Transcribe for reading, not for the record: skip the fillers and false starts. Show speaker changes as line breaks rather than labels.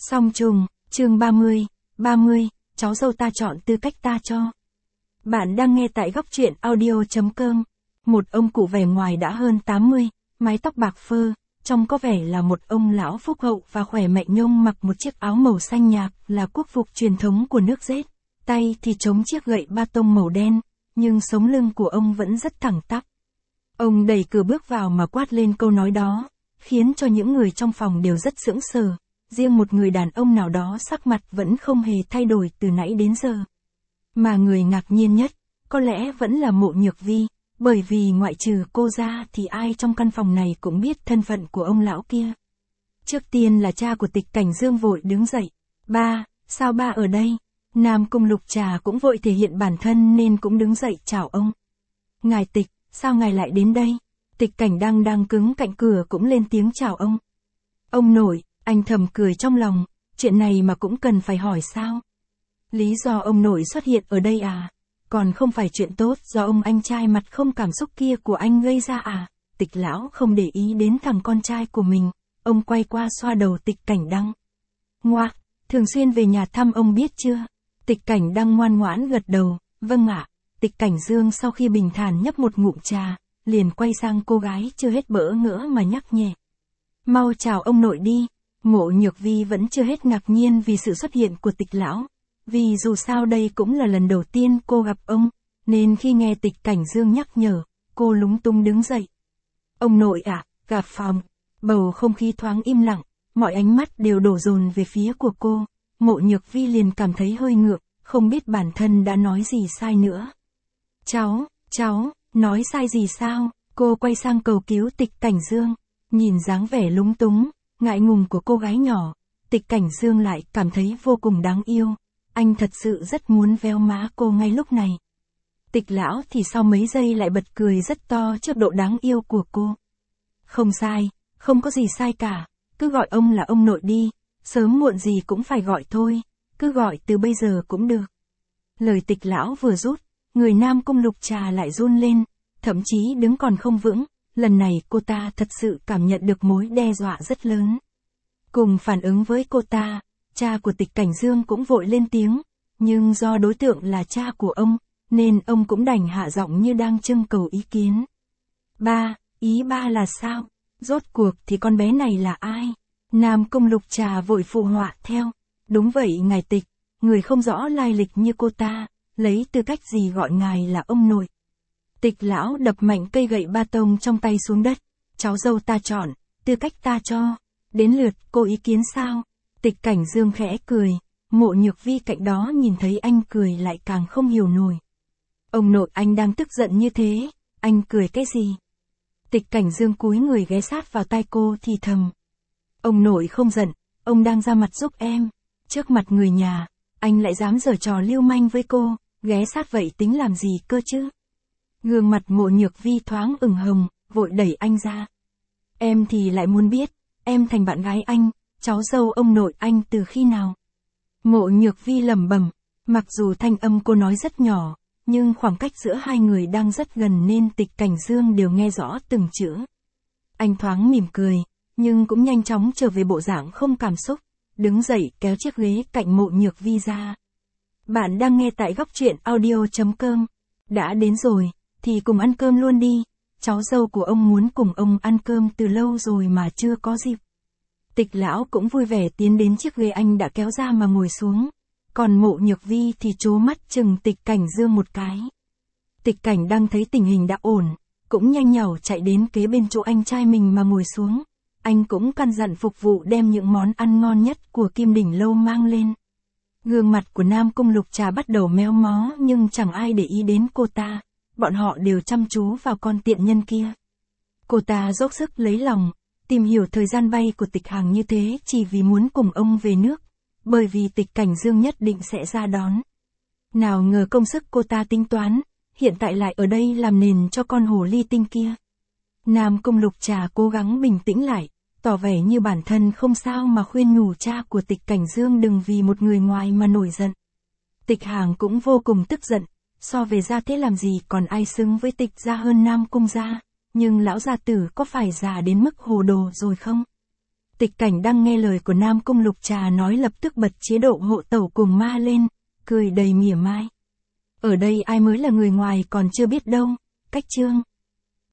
Song trùng, chương 30, cháu dâu ta chọn tư cách ta cho. Bạn đang nghe tại góc truyện audio.com. Một ông cụ vẻ ngoài đã hơn 80, mái tóc bạc phơ, trông có vẻ là một ông lão phúc hậu và khỏe mạnh nhông, mặc một chiếc áo màu xanh nhạt là quốc phục truyền thống của nước Rết. Tay thì chống chiếc gậy ba tông màu đen, nhưng sống lưng của ông vẫn rất thẳng tắp. Ông đẩy cửa bước vào mà quát lên câu nói đó, khiến cho những người trong phòng đều rất sững sờ. Riêng một người đàn ông nào đó sắc mặt vẫn không hề thay đổi từ nãy đến giờ. Mà người ngạc nhiên nhất, có lẽ vẫn là Mộ Nhược Vi, bởi vì ngoại trừ cô ra thì ai trong căn phòng này cũng biết thân phận của ông lão kia. Trước tiên là cha của Tịch Cảnh Dương vội đứng dậy. Ba, sao ba ở đây? Nam Cung Lục Trà cũng vội thể hiện bản thân nên cũng đứng dậy chào ông. Ngài Tịch, sao ngài lại đến đây? Tịch Cảnh đang cứng cạnh cửa cũng lên tiếng chào ông. Ông nội, anh thầm cười trong lòng, chuyện này mà cũng cần phải hỏi sao? Lý do ông nội xuất hiện ở đây à? Còn không phải chuyện tốt do ông anh trai mặt không cảm xúc kia của anh gây ra à? Tịch lão không để ý đến thằng con trai của mình, ông quay qua xoa đầu Tịch Cảnh Đăng. Ngoạc, thường xuyên về nhà thăm ông biết chưa? Tịch Cảnh Đăng ngoan ngoãn gật đầu, vâng ạ. Tịch Cảnh Dương sau khi bình thản nhấp một ngụm trà, liền quay sang cô gái chưa hết bỡ ngỡ mà nhắc nhẹ. Mau chào ông nội đi. Mộ Nhược Vi vẫn chưa hết ngạc nhiên vì sự xuất hiện của Tịch lão. Vì dù sao đây cũng là lần đầu tiên cô gặp ông, nên khi nghe Tịch Cảnh Dương nhắc nhở, cô lúng túng đứng dậy. Ông nội ạ, gặp phòng. Bầu không khí thoáng im lặng, mọi ánh mắt đều đổ dồn về phía của cô. Mộ Nhược Vi liền cảm thấy hơi ngượng, không biết bản thân đã nói gì sai nữa. Cháu, nói sai gì sao? Cô quay sang cầu cứu Tịch Cảnh Dương, nhìn dáng vẻ lúng túng, ngại ngùng của cô gái nhỏ, Tịch Cảnh Dương lại cảm thấy vô cùng đáng yêu. Anh thật sự rất muốn véo má cô ngay lúc này. Tịch lão thì sau mấy giây lại bật cười rất to trước độ đáng yêu của cô. Không sai, không có gì sai cả, cứ gọi ông là ông nội đi, sớm muộn gì cũng phải gọi thôi, cứ gọi từ bây giờ cũng được. Lời Tịch lão vừa rút, người Nam Cung Lục Trà lại run lên, thậm chí đứng còn không vững, lần này cô ta thật sự cảm nhận được mối đe dọa rất lớn. Cùng phản ứng với cô ta, cha của Tịch Cảnh Dương cũng vội lên tiếng, nhưng do đối tượng là cha của ông, nên ông cũng đành hạ giọng như đang trưng cầu ý kiến. Ba, ý ba là sao? Rốt cuộc thì con bé này là ai? Nam Cung Lục Trà vội phụ họa theo. Đúng vậy ngài Tịch, người không rõ lai lịch như cô ta, lấy tư cách gì gọi ngài là ông nội? Tịch lão đập mạnh cây gậy ba tông trong tay xuống đất. Cháu dâu ta chọn, tư cách ta cho. Đến lượt cô ý kiến sao? Tịch Cảnh Dương khẽ cười, Mộ Nhược Vi cạnh đó nhìn thấy anh cười lại càng không hiểu nổi. Ông nội anh đang tức giận như thế, anh cười cái gì? Tịch Cảnh Dương cúi người ghé sát vào tai cô thì thầm. Ông nội không giận, ông đang ra mặt giúp em. Trước mặt người nhà, anh lại dám giở trò lưu manh với cô, ghé sát vậy tính làm gì cơ chứ? Gương mặt Mộ Nhược Vi thoáng ửng hồng, vội đẩy anh ra. Em thì lại muốn biết, em thành bạn gái anh, cháu dâu ông nội anh từ khi nào? Mộ Nhược Vi lẩm bẩm, mặc dù thanh âm cô nói rất nhỏ, nhưng khoảng cách giữa hai người đang rất gần nên Tịch Cảnh Dương đều nghe rõ từng chữ. Anh thoáng mỉm cười, nhưng cũng nhanh chóng trở về bộ dạng không cảm xúc, đứng dậy kéo chiếc ghế cạnh Mộ Nhược Vi ra. Bạn đang nghe tại góc truyện audio.com. Đã đến rồi, thì cùng ăn cơm luôn đi, cháu dâu của ông muốn cùng ông ăn cơm từ lâu rồi mà chưa có dịp. Tịch lão cũng vui vẻ tiến đến chiếc ghế anh đã kéo ra mà ngồi xuống, còn Mộ Nhược Vi thì trố mắt chừng Tịch Cảnh Dương một cái. Tịch Cảnh đang thấy tình hình đã ổn, cũng nhanh nhảu chạy đến kế bên chỗ anh trai mình mà ngồi xuống. Anh cũng căn dặn phục vụ đem những món ăn ngon nhất của Kim Đỉnh Lâu mang lên. Gương mặt của Nam Cung Lục Trà bắt đầu méo mó nhưng chẳng ai để ý đến cô ta, bọn họ đều chăm chú vào con tiện nhân kia. Cô ta dốc sức lấy lòng, tìm hiểu thời gian bay của Tịch Hằng như thế chỉ vì muốn cùng ông về nước, bởi vì Tịch Cảnh Dương nhất định sẽ ra đón. Nào ngờ công sức cô ta tính toán, hiện tại lại ở đây làm nền cho con hồ ly tinh kia. Nam Cung Lục Trà cố gắng bình tĩnh lại, tỏ vẻ như bản thân không sao mà khuyên nhủ cha của Tịch Cảnh Dương đừng vì một người ngoài mà nổi giận. Tịch Hằng cũng vô cùng tức giận, so về gia thế làm gì còn ai xứng với Tịch gia hơn Nam Cung gia, nhưng lão gia tử có phải già đến mức hồ đồ rồi không? Tịch Cảnh đang nghe lời của Nam Cung Lục Trà nói lập tức bật chế độ hộ tẩu cùng ma lên, cười đầy mỉa mai. Ở đây ai mới là người ngoài còn chưa biết đâu, cách chương.